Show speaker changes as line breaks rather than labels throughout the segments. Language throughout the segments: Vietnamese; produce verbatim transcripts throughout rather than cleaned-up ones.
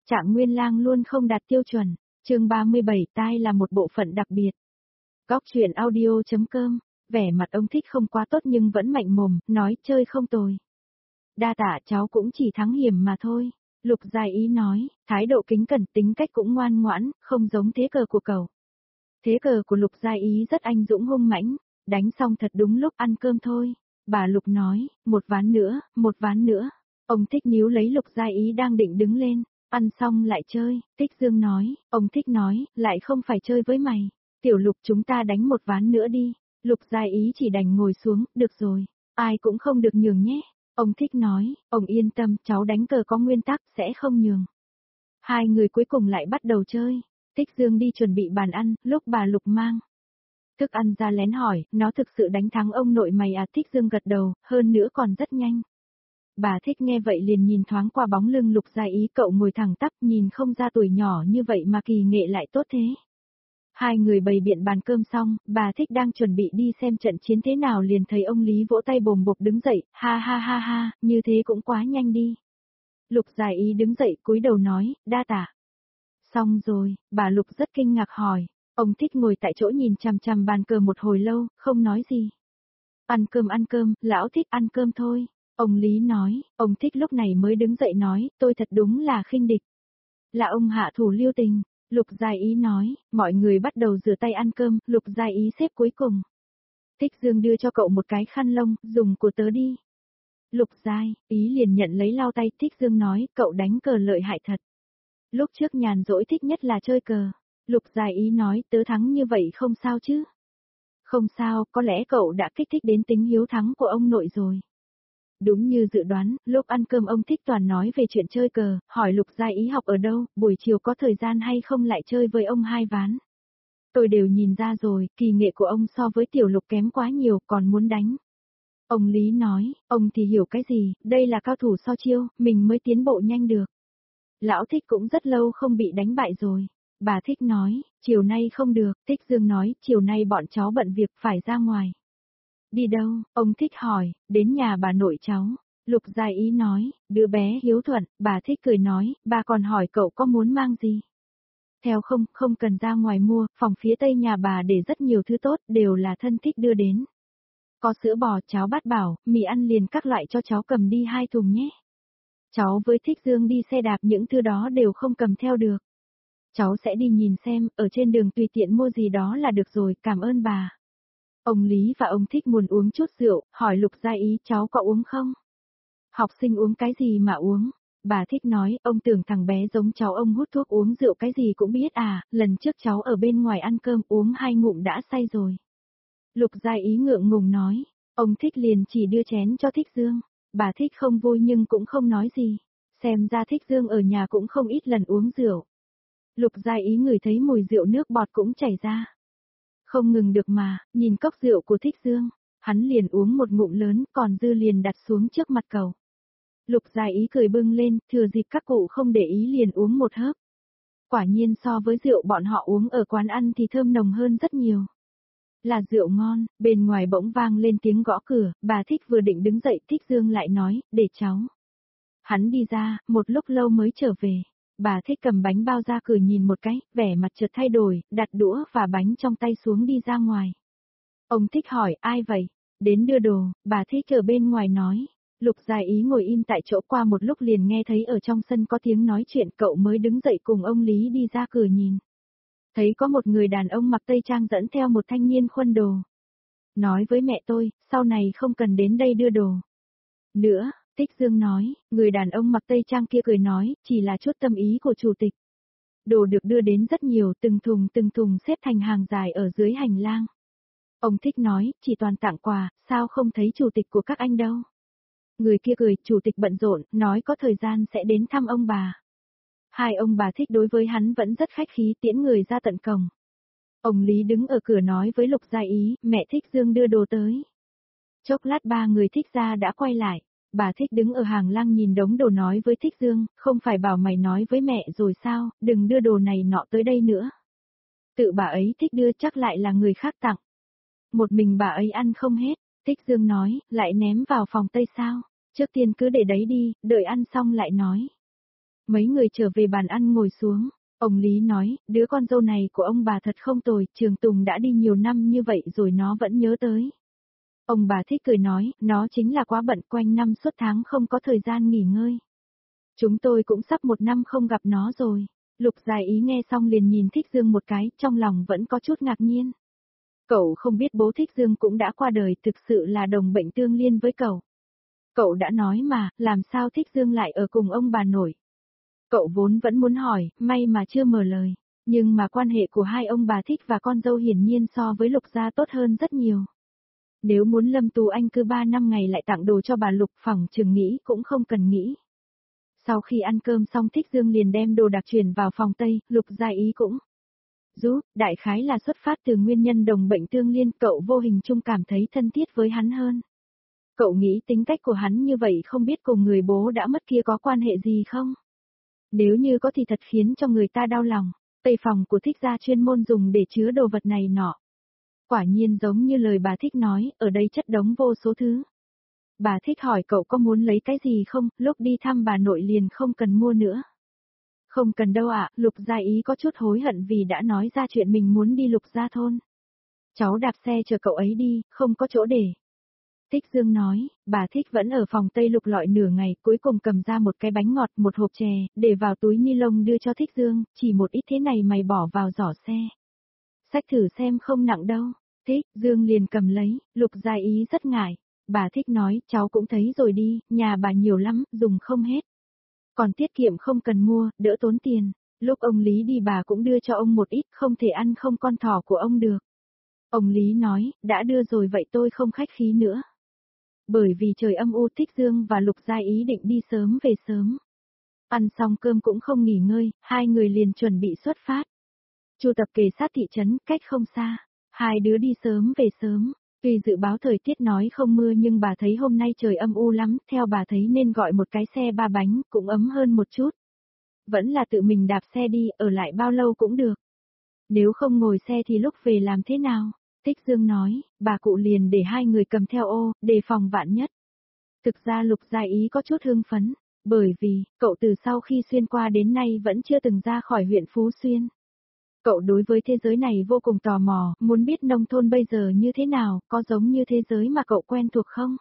Trạng Nguyên Lang luôn không đạt tiêu chuẩn. Chương ba mươi bảy, tai là một bộ phận đặc biệt. Góc truyện audio chấm com. Vẻ mặt ông Thích không quá tốt nhưng vẫn mạnh mồm, nói chơi không tồi. Đa tạ, cháu cũng chỉ thắng hiểm mà thôi. Lục Gia Ý nói, thái độ kính cẩn, tính cách cũng ngoan ngoãn, không giống thế cờ của cậu. Thế cờ của Lục Gia Ý rất anh dũng hung mãnh, đánh xong thật đúng lúc ăn cơm thôi. Bà Lục nói, một ván nữa, một ván nữa. Ông Thích níu lấy Lục Gia Ý đang định đứng lên, ăn xong lại chơi. Thích Dương nói, ông Thích nói, lại không phải chơi với mày. Tiểu Lục, chúng ta đánh một ván nữa đi. Lục Gia Ý chỉ đành ngồi xuống, được rồi, ai cũng không được nhường nhé. Ông Thích nói, ông yên tâm, cháu đánh cờ có nguyên tắc, sẽ không nhường. Hai người cuối cùng lại bắt đầu chơi. Thích Dương đi chuẩn bị bàn ăn, lúc bà Lục mang thức ăn ra lén hỏi, nó thực sự đánh thắng ông nội mày à? Thích Dương gật đầu, hơn nữa còn rất nhanh. Bà Thích nghe vậy liền nhìn thoáng qua bóng lưng Lục Gia Ý, cậu ngồi thẳng tắp, nhìn không ra tuổi nhỏ như vậy mà kỳ nghệ lại tốt thế. Hai người bày biện bàn cơm xong, bà Thích đang chuẩn bị đi xem trận chiến thế nào liền thấy ông Lý vỗ tay bồm bộp đứng dậy, ha ha ha ha, như thế cũng quá nhanh đi. Lục Gia Ý đứng dậy cúi đầu nói, đa tạ. Xong rồi, bà Lục rất kinh ngạc hỏi, ông Thích ngồi tại chỗ nhìn chằm chằm bàn cờ một hồi lâu, không nói gì. Ăn cơm ăn cơm, lão Thích ăn cơm thôi. Ông Lý nói, ông Thích lúc này mới đứng dậy nói, tôi thật đúng là khinh địch. Là ông hạ thủ lưu tình. Lục Gia Ý nói, mọi người bắt đầu rửa tay ăn cơm, Lục Gia Ý xếp cuối cùng. Thích Dương đưa cho cậu một cái khăn lông, dùng của tớ đi. Lục Gia Ý liền nhận lấy lau tay, Thích Dương nói, cậu đánh cờ lợi hại thật. Lúc trước nhàn rỗi thích nhất là chơi cờ. Lục Gia Ý nói, tớ thắng như vậy không sao chứ. Không sao, có lẽ cậu đã kích thích đến tính hiếu thắng của ông nội rồi. Đúng như dự đoán, lúc ăn cơm ông Thích toàn nói về chuyện chơi cờ, hỏi Lục Gia Ý học ở đâu, buổi chiều có thời gian hay không lại chơi với ông hai ván. Tôi đều nhìn ra rồi, kỳ nghệ của ông so với Tiểu Lục kém quá nhiều, còn muốn đánh. Ông Lý nói, ông thì hiểu cái gì, đây là cao thủ so chiêu, mình mới tiến bộ nhanh được. Lão Thích cũng rất lâu không bị đánh bại rồi. Bà Thích nói, chiều nay không được, Thích Dương nói, chiều nay bọn cháu bận việc phải ra ngoài. Đi đâu? Ông Thích hỏi, đến nhà bà nội cháu. Lục Gia Ý nói, đứa bé hiếu thuận, bà Thích cười nói, bà còn hỏi cậu có muốn mang gì? Theo không, không cần ra ngoài mua, phòng phía tây nhà bà để rất nhiều thứ tốt, đều là thân thích đưa đến. Có sữa bò, cháo bát bảo, mì ăn liền các loại cho cháu cầm đi hai thùng nhé. Cháu với Thích Dương đi xe đạp những thứ đó đều không cầm theo được. Cháu sẽ đi nhìn xem, ở trên đường tùy tiện mua gì đó là được rồi, cảm ơn bà. Ông Lý và ông Thích muốn uống chút rượu, hỏi Lục Gia Ý, cháu có uống không? Học sinh uống cái gì mà uống? Bà Thích nói, ông tưởng thằng bé giống cháu, ông hút thuốc uống rượu cái gì cũng biết à, lần trước cháu ở bên ngoài ăn cơm uống hai ngụm đã say rồi. Lục Gia Ý ngượng ngùng nói, ông Thích liền chỉ đưa chén cho Thích Dương. Bà Thích không vui nhưng cũng không nói gì, xem ra Thích Dương ở nhà cũng không ít lần uống rượu. Lục Gia Ý ngửi thấy mùi rượu nước bọt cũng chảy ra. Không ngừng được mà, nhìn cốc rượu của Thích Dương, hắn liền uống một ngụm lớn, còn dư liền đặt xuống trước mặt cậu. Lục Gia Ý cười bưng lên, thừa dịp các cụ không để ý liền uống một hớp. Quả nhiên so với rượu bọn họ uống ở quán ăn thì thơm nồng hơn rất nhiều. Là rượu ngon, bên ngoài bỗng vang lên tiếng gõ cửa, bà Thích vừa định đứng dậy, Thích Dương lại nói, để cháu. Hắn đi ra, một lúc lâu mới trở về. Bà Thích cầm bánh bao ra cửa nhìn một cái, vẻ mặt chợt thay đổi, đặt đũa và bánh trong tay xuống đi ra ngoài. Ông Thích hỏi, ai vậy? Đến đưa đồ, bà Thích ở bên ngoài nói. Lục Gia Ý ngồi im tại chỗ, qua một lúc liền nghe thấy ở trong sân có tiếng nói chuyện, cậu mới đứng dậy cùng ông Lý đi ra cửa nhìn. Thấy có một người đàn ông mặc tây trang dẫn theo một thanh niên khuân đồ. Nói với mẹ tôi, sau này không cần đến đây đưa đồ nữa. Thích Dương nói, người đàn ông mặc tây trang kia cười nói, chỉ là chút tâm ý của chủ tịch. Đồ được đưa đến rất nhiều, từng thùng từng thùng xếp thành hàng dài ở dưới hành lang. Ông Thích nói, chỉ toàn tặng quà, sao không thấy chủ tịch của các anh đâu. Người kia cười, chủ tịch bận rộn, nói có thời gian sẽ đến thăm ông bà. Hai ông bà Thích đối với hắn vẫn rất khách khí, tiễn người ra tận cổng. Ông Lý đứng ở cửa nói với Lục Gia Ý, mẹ Thích Dương đưa đồ tới. Chốc lát ba người Thích gia đã quay lại. Bà Thích đứng ở hàng lang nhìn đống đồ nói với Thích Dương, không phải bảo mày nói với mẹ rồi sao, đừng đưa đồ này nọ tới đây nữa. Tự bà ấy thích đưa chắc lại là người khác tặng. Một mình bà ấy ăn không hết, Thích Dương nói, lại ném vào phòng Tây sao, trước tiên cứ để đấy đi, đợi ăn xong lại nói. Mấy người trở về bàn ăn ngồi xuống. Ông Lý nói, đứa con dâu này của ông bà thật không tồi, Trường Tùng đã đi nhiều năm như vậy rồi nó vẫn nhớ tới. Ông bà Thích cười nói, nó chính là quá bận, quanh năm suốt tháng không có thời gian nghỉ ngơi. Chúng tôi cũng sắp một năm không gặp nó rồi. Lục Gia Ý nghe xong liền nhìn Thích Dương một cái, trong lòng vẫn có chút ngạc nhiên. Cậu không biết bố Thích Dương cũng đã qua đời, thực sự là đồng bệnh tương liên với cậu. Cậu đã nói mà, làm sao Thích Dương lại ở cùng ông bà nội. Cậu vốn vẫn muốn hỏi, may mà chưa mở lời. Nhưng mà quan hệ của hai ông bà Thích và con dâu hiển nhiên so với Lục Gia tốt hơn rất nhiều. Nếu muốn Lâm Tú Anh cứ ba năm ngày lại tặng đồ cho bà Lục, phỏng chừng nghĩ cũng không cần nghĩ. Sau khi ăn cơm xong Thích Dương liền đem đồ đạc chuyển vào phòng Tây, Lục Gia Ý cũng giúp, đại khái là xuất phát từ nguyên nhân đồng bệnh tương liên, cậu vô hình chung cảm thấy thân thiết với hắn hơn. Cậu nghĩ tính cách của hắn như vậy không biết cùng người bố đã mất kia có quan hệ gì không? Nếu như có thì thật khiến cho người ta đau lòng. Tây phòng của Thích gia chuyên môn dùng để chứa đồ vật này nọ. Quả nhiên giống như lời bà Thích nói, ở đây chất đống vô số thứ. Bà Thích hỏi cậu có muốn lấy cái gì không, lúc đi thăm bà nội liền không cần mua nữa. Không cần đâu ạ, Lục Gia Ý có chút hối hận vì đã nói ra chuyện mình muốn đi Lục Gia thôn. Cháu đạp xe chờ cậu ấy đi, không có chỗ để. Thích Dương nói, bà Thích vẫn ở phòng Tây lục lọi nửa ngày, cuối cùng cầm ra một cái bánh ngọt, một hộp chè, để vào túi ni lông đưa cho Thích Dương, chỉ một ít thế này mày bỏ vào giỏ xe. Xách thử xem không nặng đâu. Thích Dương liền cầm lấy, Lục Gia Ý rất ngại. Bà Thích nói, cháu cũng thấy rồi đi, nhà bà nhiều lắm, dùng không hết. Còn tiết kiệm không cần mua, đỡ tốn tiền. Lúc ông Lý đi bà cũng đưa cho ông một ít, không thể ăn không con thỏ của ông được. Ông Lý nói, đã đưa rồi vậy tôi không khách khí nữa. Bởi vì trời âm u, Thích Dương và Lục Gia Ý định đi sớm về sớm. Ăn xong cơm cũng không nghỉ ngơi, hai người liền chuẩn bị xuất phát. Chu tập kề sát thị trấn, cách không xa. Hai đứa đi sớm về sớm. Tuy dự báo thời tiết nói không mưa nhưng bà thấy hôm nay trời âm u lắm, theo bà thấy nên gọi một cái xe ba bánh, cũng ấm hơn một chút. Vẫn là tự mình đạp xe đi, ở lại bao lâu cũng được. Nếu không ngồi xe thì lúc về làm thế nào? Thích Dương nói, bà cụ liền để hai người cầm theo ô, đề phòng vạn nhất. Thực ra Lục Gia Ý có chút hưng phấn, bởi vì, cậu từ sau khi xuyên qua đến nay vẫn chưa từng ra khỏi huyện Phú Xuyên. Cậu đối với thế giới này vô cùng tò mò, muốn biết nông thôn bây giờ như thế nào, có giống như thế giới mà cậu quen thuộc không?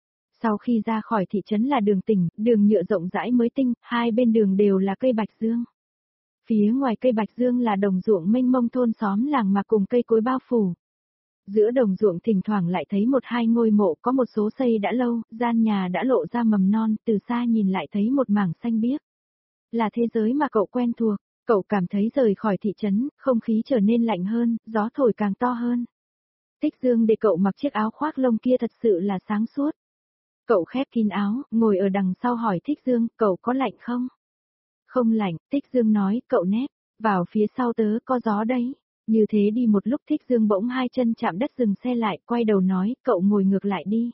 Sau khi ra khỏi thị trấn là đường tỉnh, đường nhựa rộng rãi mới tinh, hai bên đường đều là cây bạch dương. Phía ngoài cây bạch dương là đồng ruộng mênh mông thôn xóm làng mà cùng cây cối bao phủ. Giữa đồng ruộng thỉnh thoảng lại thấy một hai ngôi mộ có một số xây đã lâu, gian nhà đã lộ ra mầm non, từ xa nhìn lại thấy một mảng xanh biếc. Là thế giới mà cậu quen thuộc, cậu cảm thấy rời khỏi thị trấn, không khí trở nên lạnh hơn, gió thổi càng to hơn. Thích Dương để cậu mặc chiếc áo khoác lông kia thật sự là sáng suốt. Cậu khép kín áo, ngồi ở đằng sau hỏi Thích Dương, cậu có lạnh không? Không lạnh, Thích Dương nói, cậu nép, vào phía sau tớ có gió đấy. Như thế đi một lúc Thích Dương bỗng hai chân chạm đất dừng xe lại, quay đầu nói, cậu ngồi ngược lại đi.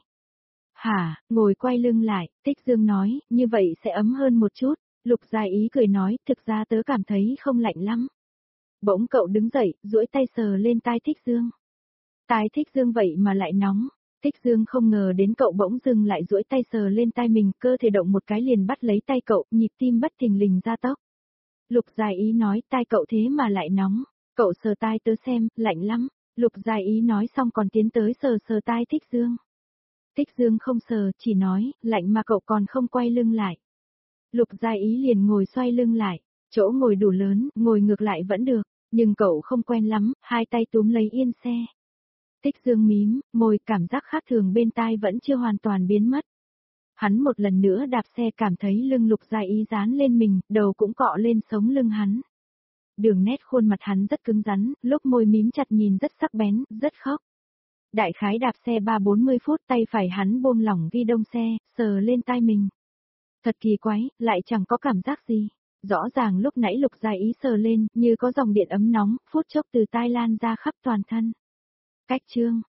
Hả, ngồi quay lưng lại, Thích Dương nói, như vậy sẽ ấm hơn một chút. Lục Gia Ý cười nói, thực ra tớ cảm thấy không lạnh lắm. Bỗng cậu đứng dậy, duỗi tay sờ lên tai Thích Dương. Tai Thích Dương vậy mà lại nóng. Thích Dương không ngờ đến cậu bỗng dừng lại duỗi tay sờ lên tai mình, cơ thể động một cái liền bắt lấy tay cậu, nhịp tim bất thình lình gia tốc. Lục Gia Ý nói, tai cậu thế mà lại nóng. Cậu sờ tai tớ xem, lạnh lắm. Lục Gia Ý nói xong còn tiến tới sờ sờ tai Thích Dương. Thích Dương không sờ, chỉ nói, lạnh mà cậu còn không quay lưng lại. Lục Gia Ý liền ngồi xoay lưng lại, chỗ ngồi đủ lớn, ngồi ngược lại vẫn được, nhưng cậu không quen lắm, hai tay túm lấy yên xe. Thích Dương mím, môi, cảm giác khác thường bên tai vẫn chưa hoàn toàn biến mất. Hắn một lần nữa đạp xe cảm thấy lưng Lục Gia Ý dán lên mình, đầu cũng cọ lên sống lưng hắn. Đường nét khuôn mặt hắn rất cứng rắn, lúc môi mím chặt nhìn rất sắc bén, rất khóc. Đại khái đạp xe ba bốn mươi phút, tay phải hắn buông lỏng ghi đông xe, sờ lên tai mình. Thật kỳ quái, lại chẳng có cảm giác gì. Rõ ràng lúc nãy Lục Gia Ý sờ lên, như có dòng điện ấm nóng, phút chốc từ tai lan ra khắp toàn thân. Cách chương